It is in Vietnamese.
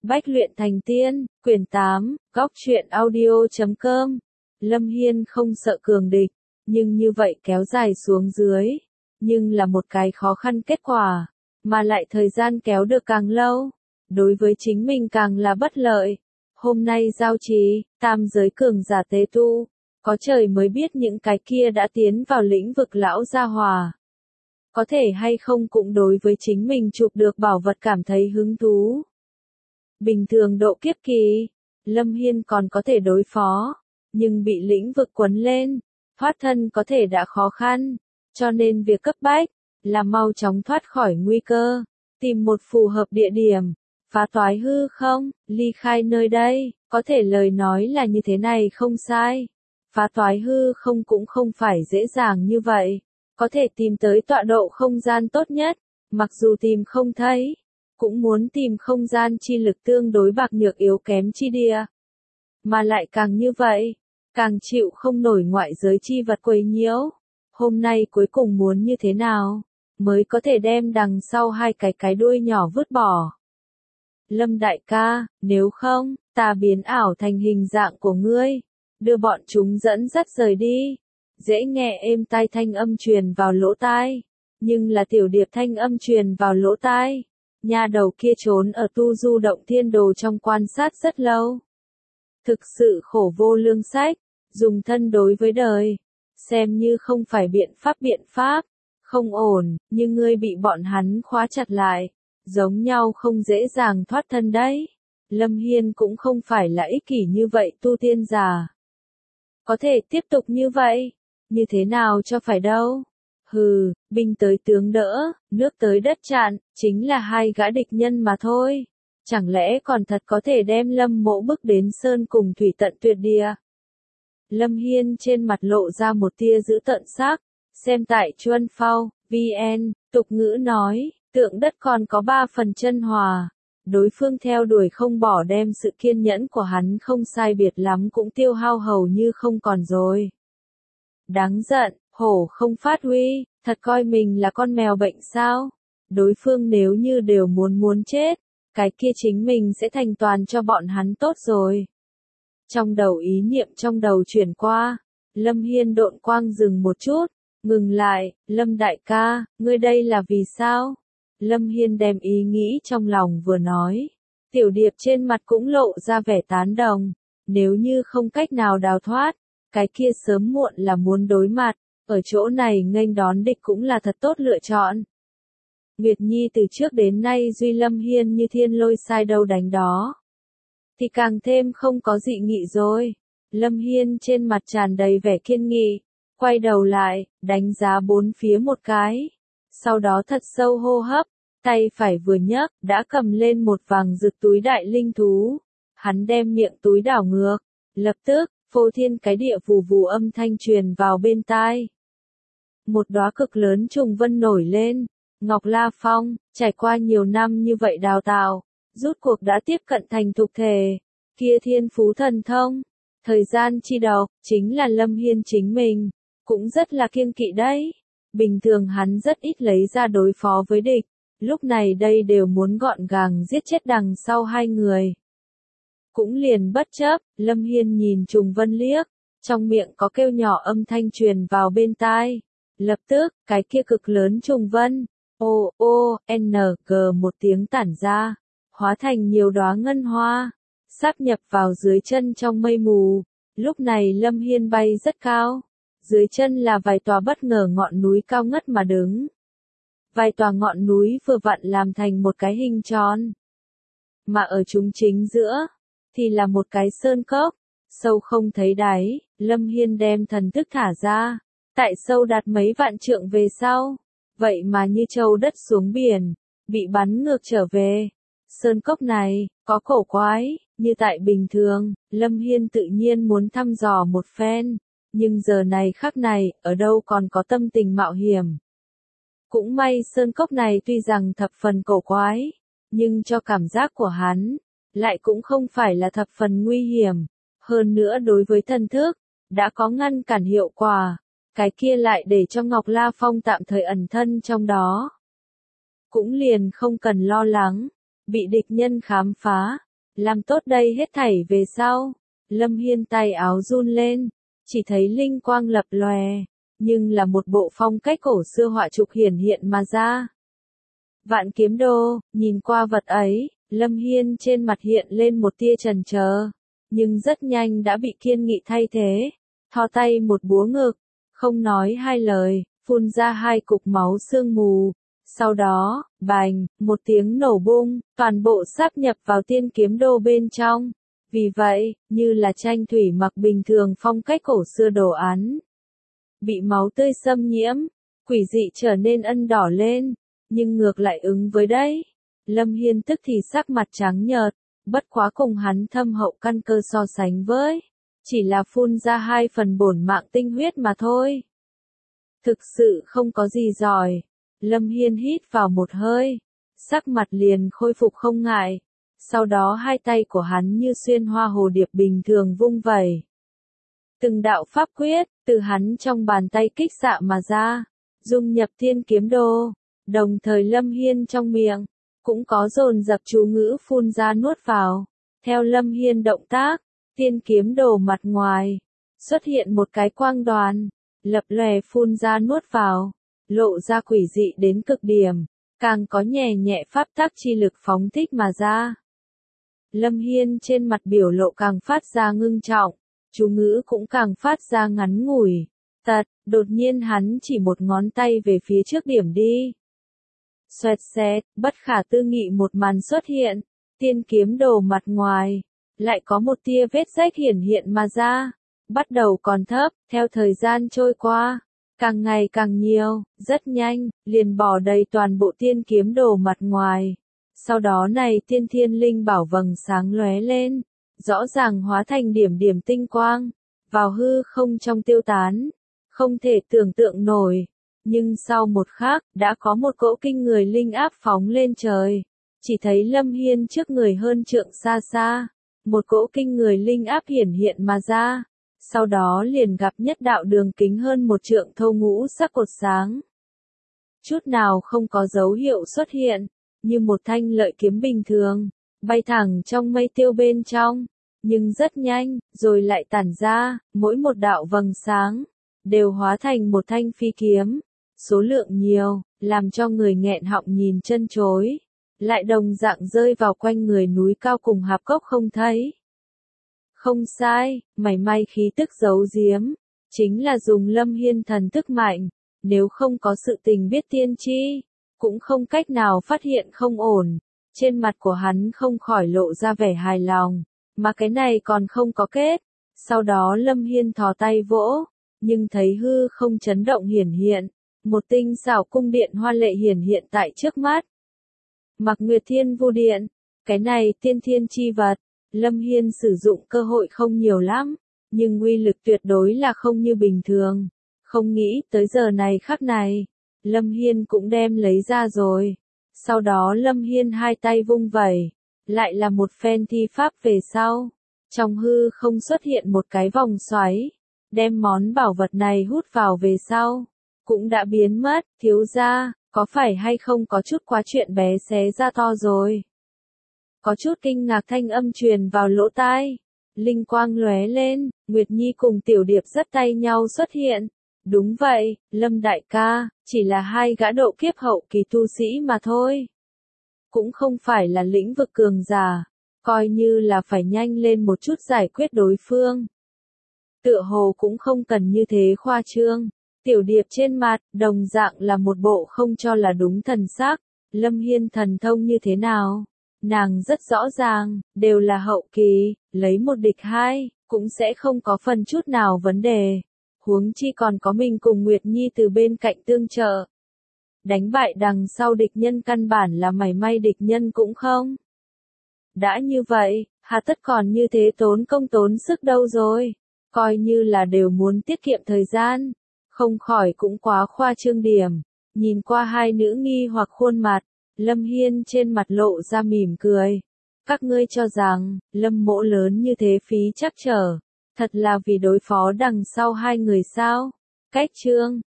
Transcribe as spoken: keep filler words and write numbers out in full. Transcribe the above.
Bách luyện thành tiên, quyển tám, góc truyện audio chấm com. Lâm Hiên không sợ cường địch, nhưng như vậy kéo dài xuống dưới, nhưng là một cái khó khăn kết quả, mà lại thời gian kéo được càng lâu, đối với chính mình càng là bất lợi. Hôm nay giao trì, tam giới cường giả tế tu, có trời mới biết những cái kia đã tiến vào lĩnh vực lão gia hòa. Có thể hay không cũng đối với chính mình chụp được bảo vật cảm thấy hứng thú. Bình thường độ kiếp kỳ, Lâm Hiên còn có thể đối phó, nhưng bị lĩnh vực quấn lên, thoát thân có thể đã khó khăn, cho nên việc cấp bách là mau chóng thoát khỏi nguy cơ, tìm một phù hợp địa điểm, phá toái hư không, ly khai nơi đây, có thể lời nói là như thế này không sai. Phá toái hư không cũng không phải dễ dàng như vậy, có thể tìm tới tọa độ không gian tốt nhất, mặc dù tìm không thấy, cũng muốn tìm không gian chi lực tương đối bạc nhược yếu kém chi địa. Mà lại càng như vậy, càng chịu không nổi ngoại giới chi vật quấy nhiễu. Hôm nay cuối cùng muốn như thế nào, mới có thể đem đằng sau hai cái cái đuôi nhỏ vứt bỏ. Lâm đại ca, nếu không, ta biến ảo thành hình dạng của ngươi, đưa bọn chúng dẫn dắt rời đi. Dễ nghe êm tai thanh âm truyền vào lỗ tai, nhưng là tiểu điệp thanh âm truyền vào lỗ tai. Nha đầu kia trốn ở tu du động thiên đồ trong quan sát rất lâu. Thực sự khổ vô lương sách, dùng thân đối với đời, xem như không phải biện pháp biện pháp, không ổn, nhưng ngươi bị bọn hắn khóa chặt lại, giống nhau không dễ dàng thoát thân đấy. Lâm Hiên cũng không phải là ích kỷ như vậy tu tiên giả. Có thể tiếp tục như vậy, như thế nào cho phải đâu. Hừ, binh tới tướng đỡ, nước tới đất chặn, chính là hai gã địch nhân mà thôi. Chẳng lẽ còn thật có thể đem Lâm Mộ bước đến sơn cùng thủy tận tuyệt địa. Lâm Hiên trên mặt lộ ra một tia dữ tợn sắc, xem tại Chuân Phao, vn, tục ngữ nói, tượng đất còn có ba phần chân hòa. Đối phương theo đuổi không bỏ đem sự kiên nhẫn của hắn không sai biệt lắm cũng tiêu hao hầu như không còn rồi. Đáng giận, hổ không phát huy, thật coi mình là con mèo bệnh sao? Đối phương nếu như đều muốn muốn chết, cái kia chính mình sẽ thành toàn cho bọn hắn tốt rồi. Trong đầu ý niệm trong đầu chuyển qua, Lâm Hiên độn quang dừng một chút, ngừng lại, Lâm đại ca, ngươi đây là vì sao? Lâm Hiên đem ý nghĩ trong lòng vừa nói, tiểu điệp trên mặt cũng lộ ra vẻ tán đồng, nếu như không cách nào đào thoát, cái kia sớm muộn là muốn đối mặt, ở chỗ này nghênh đón địch cũng là thật tốt lựa chọn. Nguyệt Nhi từ trước đến nay duy Lâm Hiên như thiên lôi sai đâu đánh đó, thì càng thêm không có dị nghị rồi. Lâm Hiên trên mặt tràn đầy vẻ kiên nghị, quay đầu lại, đánh giá bốn phía một cái, sau đó thật sâu hô hấp, tay phải vừa nhấc, đã cầm lên một vàng rực túi đại linh thú. Hắn đem miệng túi đảo ngược, lập tức, phô thiên cái địa vù vù âm thanh truyền vào bên tai. Một đóa cực lớn trùng vân nổi lên, Ngọc La Phong, trải qua nhiều năm như vậy đào tạo, rút cuộc đã tiếp cận thành thục thể, kia thiên phú thần thông, thời gian chi độc, chính là Lâm Hiên chính mình, cũng rất là kiêng kỵ đấy. Bình thường hắn rất ít lấy ra đối phó với địch, lúc này đây đều muốn gọn gàng giết chết đằng sau hai người. Cũng liền bất chấp, Lâm Hiên nhìn trùng vân liếc, trong miệng có kêu nhỏ âm thanh truyền vào bên tai. Lập tức, cái kia cực lớn trùng vân, O, O, N, G một tiếng tản ra, hóa thành nhiều đóa ngân hoa, sáp nhập vào dưới chân trong mây mù. Lúc này Lâm Hiên bay rất cao, dưới chân là vài tòa bất ngờ ngọn núi cao ngất mà đứng. Vài tòa ngọn núi vừa vặn làm thành một cái hình tròn, mà ở chúng chính giữa, thì là một cái sơn cốc, sâu không thấy đáy. Lâm Hiên đem thần thức thả ra, tại sâu đạt mấy vạn trượng về sau, vậy mà như châu đất xuống biển, bị bắn ngược trở về. Sơn cốc này, có cổ quái, như tại bình thường, Lâm Hiên tự nhiên muốn thăm dò một phen, nhưng giờ này khắc này, ở đâu còn có tâm tình mạo hiểm. Cũng may sơn cốc này tuy rằng thập phần cổ quái, nhưng cho cảm giác của hắn, lại cũng không phải là thập phần nguy hiểm. Hơn nữa đối với thần thức, đã có ngăn cản hiệu quả, cái kia lại để cho Ngọc La Phong tạm thời ẩn thân trong đó. Cũng liền không cần lo lắng, bị địch nhân khám phá, làm tốt đây hết thảy về sau. Lâm Hiên tay áo run lên, chỉ thấy linh quang lập lòe, nhưng là một bộ phong cách cổ xưa họa trục hiển hiện mà ra. Vạn kiếm đô, nhìn qua vật ấy, Lâm Hiên trên mặt hiện lên một tia chần chờ, nhưng rất nhanh đã bị kiên nghị thay thế, thò tay một búa ngực, không nói hai lời, phun ra hai cục máu sương mù. Sau đó, bành, một tiếng nổ bung, toàn bộ sáp nhập vào tiên kiếm đô bên trong. Vì vậy, như là tranh thủy mặc bình thường phong cách cổ xưa đồ án, bị máu tươi xâm nhiễm, quỷ dị trở nên ân đỏ lên, nhưng ngược lại ứng với đấy. Lâm Hiên tức thì sắc mặt trắng nhợt, bất quá cùng hắn thâm hậu căn cơ so sánh với, chỉ là phun ra hai phần bổn mạng tinh huyết mà thôi. Thực sự không có gì giỏi. Lâm Hiên hít vào một hơi, sắc mặt liền khôi phục không ngại. Sau đó hai tay của hắn như xuyên hoa hồ điệp bình thường vung vẩy. Từng đạo pháp quyết, từ hắn trong bàn tay kích xạ mà ra, dung nhập thiên kiếm đô. Đồng thời Lâm Hiên trong miệng, cũng có dồn dập chú ngữ phun ra nuốt vào. Theo Lâm Hiên động tác, thiên kiếm đồ mặt ngoài, xuất hiện một cái quang đoàn, lập lòe phun ra nuốt vào, lộ ra quỷ dị đến cực điểm, càng có nhẹ nhẹ pháp tắc chi lực phóng thích mà ra. Lâm Hiên trên mặt biểu lộ càng phát ra ngưng trọng, chú ngữ cũng càng phát ra ngắn ngủi. Tật, đột nhiên hắn chỉ một ngón tay về phía trước điểm đi. Xoẹt xẹt, bất khả tư nghị một màn xuất hiện, tiên kiếm đồ mặt ngoài, lại có một tia vết rách hiển hiện mà ra. Bắt đầu còn thấp, theo thời gian trôi qua, càng ngày càng nhiều, rất nhanh, liền bỏ đầy toàn bộ tiên kiếm đồ mặt ngoài. Sau đó này tiên thiên linh bảo vầng sáng lóe lên, rõ ràng hóa thành điểm điểm tinh quang, vào hư không trong tiêu tán, không thể tưởng tượng nổi. Nhưng sau một khắc, đã có một cỗ kinh người linh áp phóng lên trời, chỉ thấy Lâm Hiên trước người hơn trượng xa xa, một cỗ kinh người linh áp hiển hiện mà ra. Sau đó liền gặp nhất đạo đường kính hơn một trượng thô ngũ sắc cột sáng. Chút nào không có dấu hiệu xuất hiện, như một thanh lợi kiếm bình thường, bay thẳng trong mây tiêu bên trong, nhưng rất nhanh, rồi lại tản ra, mỗi một đạo vầng sáng, đều hóa thành một thanh phi kiếm, số lượng nhiều, làm cho người nghẹn họng nhìn chân chối, lại đồng dạng rơi vào quanh người núi cao cùng hạp cốc không thấy. Không sai, mảy may khí tức giấu giếm, chính là dùng Lâm Hiên thần thức mạnh, nếu không có sự tình biết tiên tri, cũng không cách nào phát hiện không ổn. Trên mặt của hắn không khỏi lộ ra vẻ hài lòng, mà cái này còn không có kết. Sau đó Lâm Hiên thò tay vỗ, nhưng thấy hư không chấn động hiển hiện, một tinh xảo cung điện hoa lệ hiển hiện tại trước mắt. Mặc Nguyệt Thiên Vu Điện, cái này tiên thiên chi vật, Lâm Hiên sử dụng cơ hội không nhiều lắm, nhưng uy lực tuyệt đối là không như bình thường. Không nghĩ tới giờ này khắc này, Lâm Hiên cũng đem lấy ra rồi. Sau đó Lâm Hiên hai tay vung vẩy, lại là một phen thi pháp về sau. Trong hư không xuất hiện một cái vòng xoáy, đem món bảo vật này hút vào về sau, cũng đã biến mất. Thiếu gia, có phải hay không có chút quá chuyện bé xé ra to rồi? Có chút kinh ngạc thanh âm truyền vào lỗ tai. Linh quang lóe lên, Nguyệt Nhi cùng Tiểu Điệp dắt tay nhau xuất hiện. Đúng vậy, Lâm đại ca, chỉ là hai gã độ kiếp hậu kỳ tu sĩ mà thôi. Cũng không phải là lĩnh vực cường giả, coi như là phải nhanh lên một chút giải quyết đối phương. Tựa hồ cũng không cần như thế khoa trương. Tiểu Điệp trên mặt, đồng dạng là một bộ không cho là đúng thần sắc. Lâm Hiên thần thông như thế nào? Nàng rất rõ ràng, đều là hậu kỳ, lấy một địch hai, cũng sẽ không có phần chút nào vấn đề. Huống chi còn có mình cùng Nguyệt Nhi từ bên cạnh tương trợ. Đánh bại đằng sau địch nhân căn bản là mảy may địch nhân cũng không. Đã như vậy, hà tất còn như thế tốn công tốn sức đâu rồi. Coi như là đều muốn tiết kiệm thời gian. Không khỏi cũng quá khoa trương điểm. Nhìn qua hai nữ nghi hoặc khuôn mặt, Lâm Hiên trên mặt lộ ra mỉm cười. Các ngươi cho rằng, Lâm mỗ lớn như thế phí chắc trở. Thật là vì đối phó đằng sau hai người sao? Cách chương,